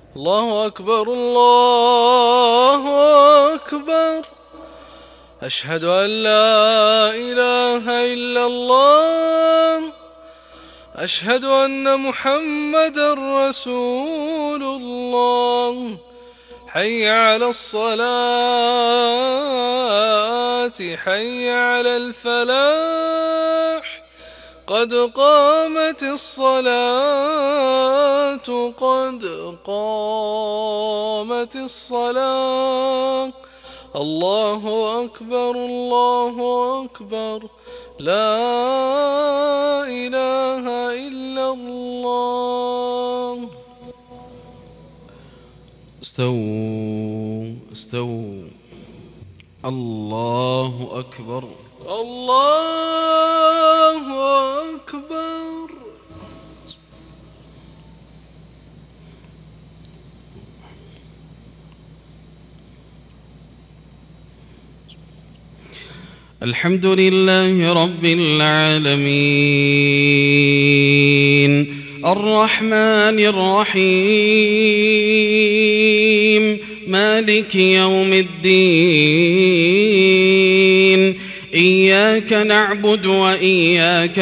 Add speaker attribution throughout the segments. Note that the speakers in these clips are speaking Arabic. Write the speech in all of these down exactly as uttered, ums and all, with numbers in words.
Speaker 1: الله أكبر الله أكبر. أشهد أن لا إله إلا الله. أشهد أن محمدا رسول الله. حي على الصلاة حي على الفلاح. قد قامت الصلاة قد قامت الصلاة. الله أكبر الله أكبر. لا إله إلا الله.
Speaker 2: استووا استووا. الله أكبر
Speaker 1: الله أكبر.
Speaker 2: الحمد لله رب العالمين الرحمن الرحيم مالك يوم الدين. إياك نعبد وإياك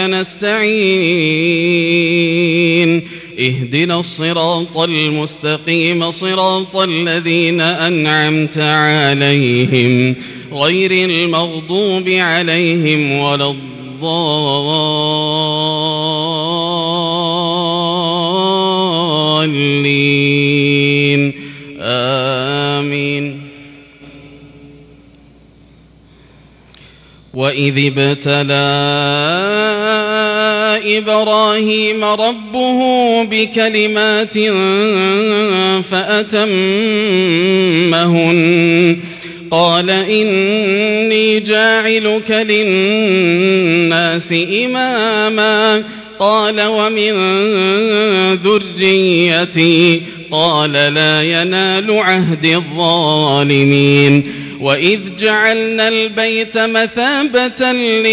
Speaker 2: نستعين. اهدنا الصراط المستقيم صراط الذين أنعمت عليهم غير المغضوب عليهم ولا الضالين. آمين. وإذ ابتلى إبراهيم ربه بكلمات فأتمهن قال إني جاعلك للناس إماما قال ومن ذريتي قال لا ينال عهد الظالمين. وإذ جعلنا البيت مثابة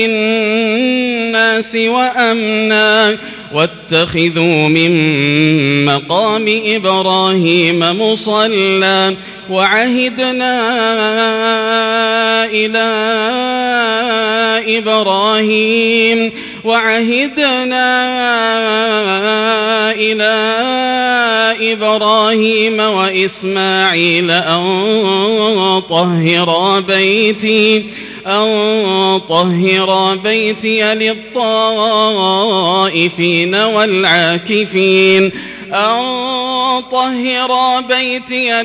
Speaker 2: للناس وأمنا واتخذوا من مقام إبراهيم مصلى وعهدنا إلى إبراهيم وعهدنا إلى إبراهيم وإسماعيل أن طهرا بيتي أن طهرا بيتي للطائفين والعاكفين أن طهرا بيتي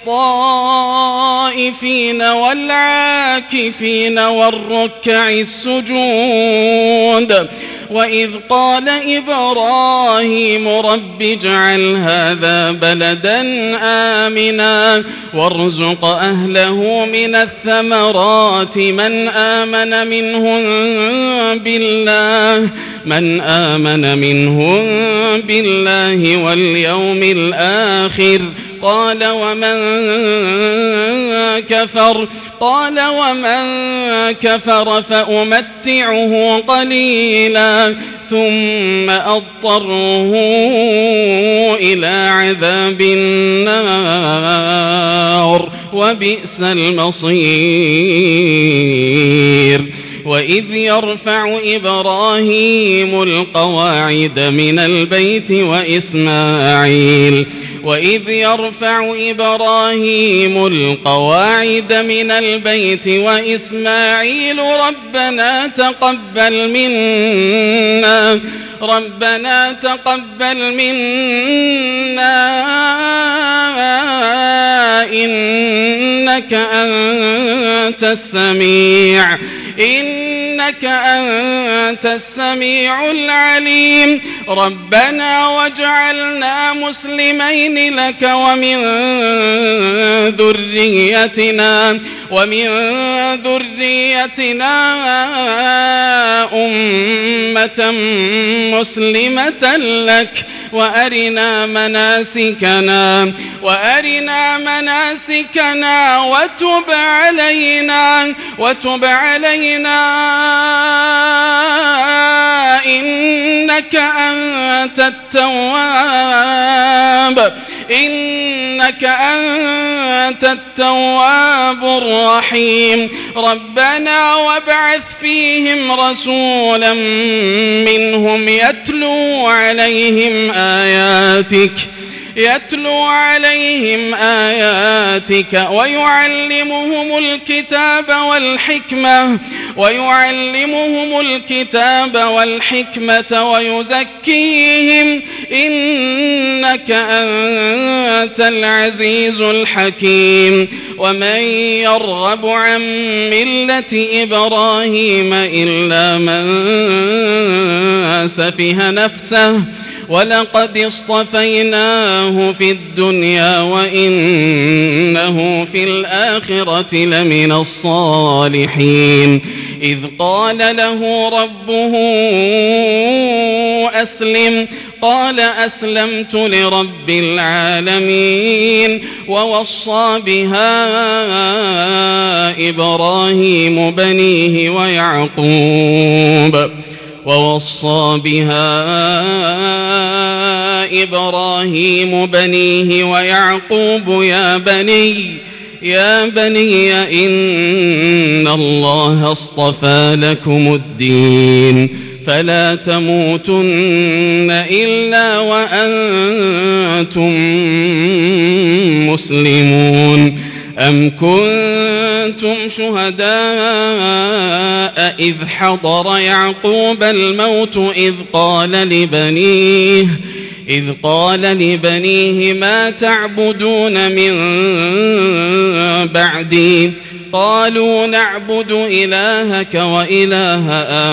Speaker 2: للطائفين والعاكفين والركع السجود. وإذ قال إبراهيم رب اجعل هذا بلدا آمنا وارزق أهله من الثمرات من آمن منهم بالله من آمن منهم بالله واليوم الآخر قال ومن كفر قال ومن كفر فأمتعه قليلا ثم أضطره إلى عذاب النار وبئس المصير. وإذ يرفع إبراهيم القواعد من البيت وإسماعيل وإذ يرفع إبراهيم القواعد من البيت وإسماعيل ربنا تقبل منا ربنا تقبل منا إنك أنت السميع إنك أنت السميع العليم. ربنا واجعلنا مسلمين لك ومن ذريتنا ومن ذريتنا أمة مسلمة لك وأرنا مناسكنا وأرنا مناسكنا وتب علينا وتب علينا إنك أنت التواب إنك أنت التواب الرحيم ربنا وابعث فيهم رسولا منهم يتلو عليهم آياتك يتلو عليهم آياتك ويعلمهم الكتاب والحكمة ويعلمهم الكتاب والحكمة ويزكيهم إنك أنت العزيز الحكيم ومن يرغب عن ملة إبراهيم إلا من سفه نفسه ولقد اصطفيناه في الدنيا وإنه في الآخرة لمن الصالحين إذ قال له ربه أسلم قال أسلمت لرب العالمين ووصى بها إبراهيم بنيه ويعقوب ووصى بها إبراهيم بنيه ويعقوب يا بني يا بني إن الله اصطفى لكم الدين فلا تموتن إلا وأنتم مسلمون أم كنتم شهداء إذ حضر يعقوب الموت إذ قال لبنيه إذ قال لبنيه ما تعبدون من بعدي قالوا نعبد إلهك وإله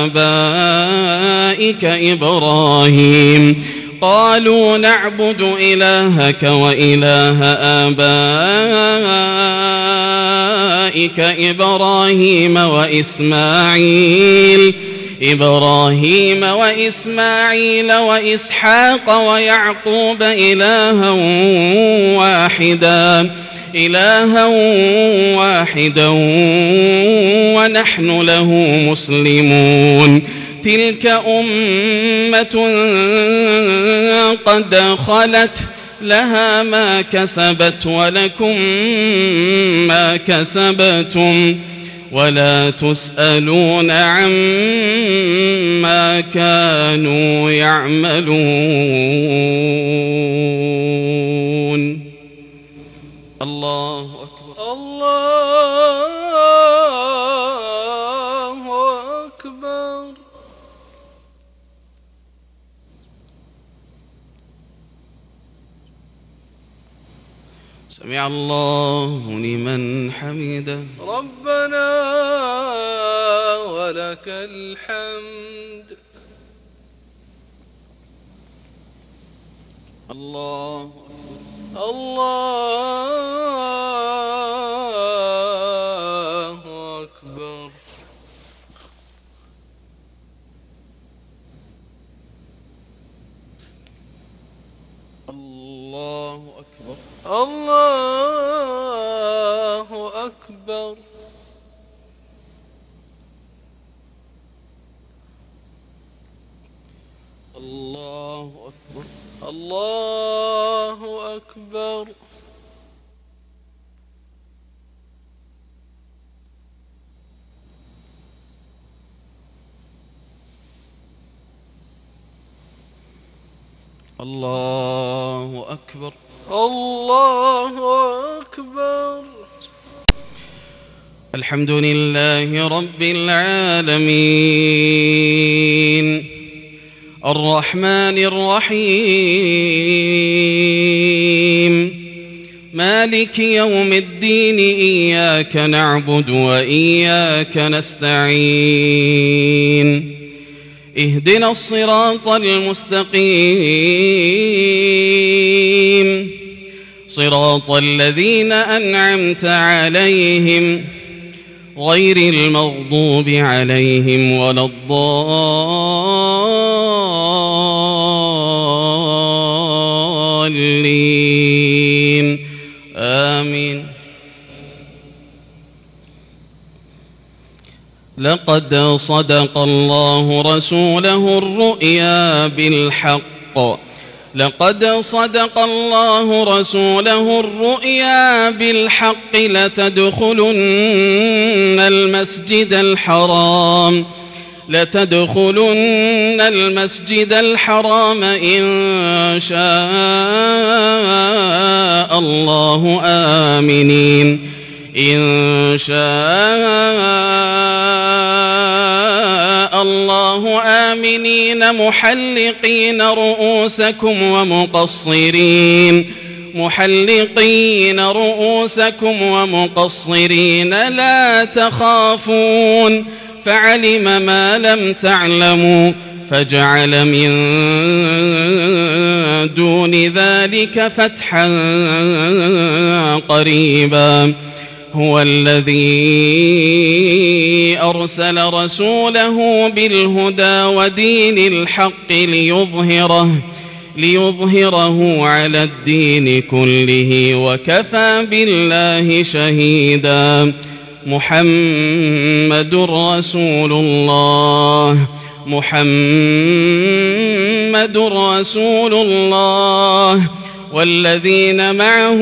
Speaker 2: آبائك إبراهيم قالوا نعبد إلهك وإله آبائك إبراهيم وإسماعيل إبراهيم وإسماعيل وإسحاق ويعقوب إلها واحدا إلها واحدا ونحن له مسلمون تلك أمة قد خلت لها ما كسبت ولكم ما كسبتم ولا تسألون عما كانوا يعملون. الله أكبر.
Speaker 1: الله أكبر.
Speaker 2: سمع الله لمن حمده.
Speaker 1: ربنا ولك الحمد.
Speaker 2: الله
Speaker 1: الله أكبر.
Speaker 2: الله أكبر.
Speaker 1: الله أكبر.
Speaker 2: الله أكبر.
Speaker 1: الله أكبر.
Speaker 2: الله أكبر.
Speaker 1: الله أكبر.
Speaker 2: الحمد لله رب العالمين الرحمن الرحيم مالك يوم الدين إياك نعبد وإياك نستعين اهدنا الصراط المستقيم صراط الذين أنعمت عليهم غير المغضوب عليهم ولا الضالين آمين. لقد صدق الله رسوله الرؤيا بالحق لقد صدق الله رسوله الرؤيا بالحق لتدخلن المسجد الحرام لتدخلن المسجد الحرام إن شاء الله آمنين إن شاء الله آمنين محلقين رؤوسكم ومقصرين محلقين رؤوسكم ومقصرين لا تخافون فعلم ما لم تعلموا فجعل من دون ذلك فتحا قريبا هو الذي أرسل رسوله بالهدى ودين الحق ليظهره ليظهره على الدين كله وكفى بالله شهيدا محمد رسول الله محمد رسول الله والذين معه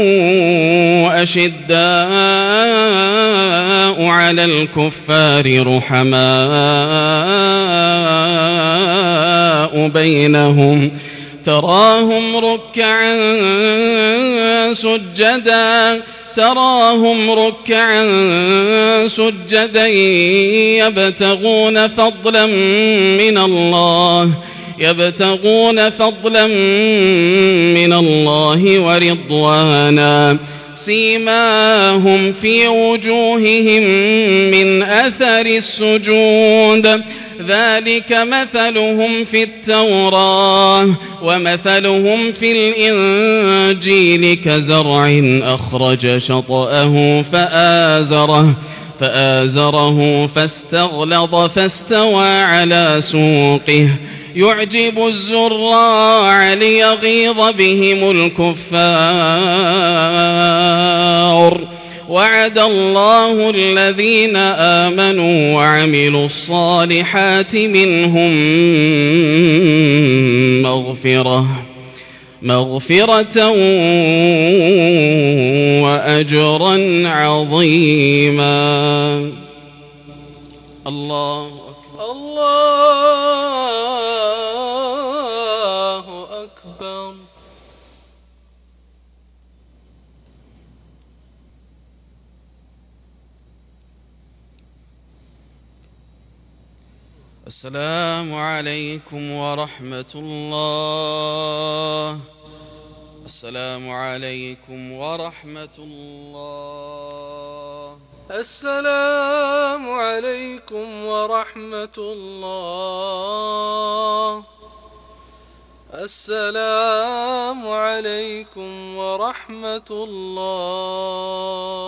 Speaker 2: أشداء على الكفار رحماء بينهم تراهم ركعا سجدا تراهم ركعا سجدا يبتغون فضلا من الله يبتغون فضلا من الله ورضوانا سيماهم في وجوههم من أثر السجود ذلك مثلهم في التوراة ومثلهم في الإنجيل كزرع أخرج شطأه فآزره فآزره فاستغلظ فاستوى على سوقه يعجب الزراع ليغيظ بهم الكفار وعد الله الذين آمنوا وعملوا الصالحات منهم مغفرة مغفرة وأجرا عظيما الله أكبر
Speaker 1: الله أكبر
Speaker 2: السلام عليكم ورحمة الله السلام عليكم ورحمة الله
Speaker 1: السلام عليكم ورحمة الله السلام عليكم ورحمة الله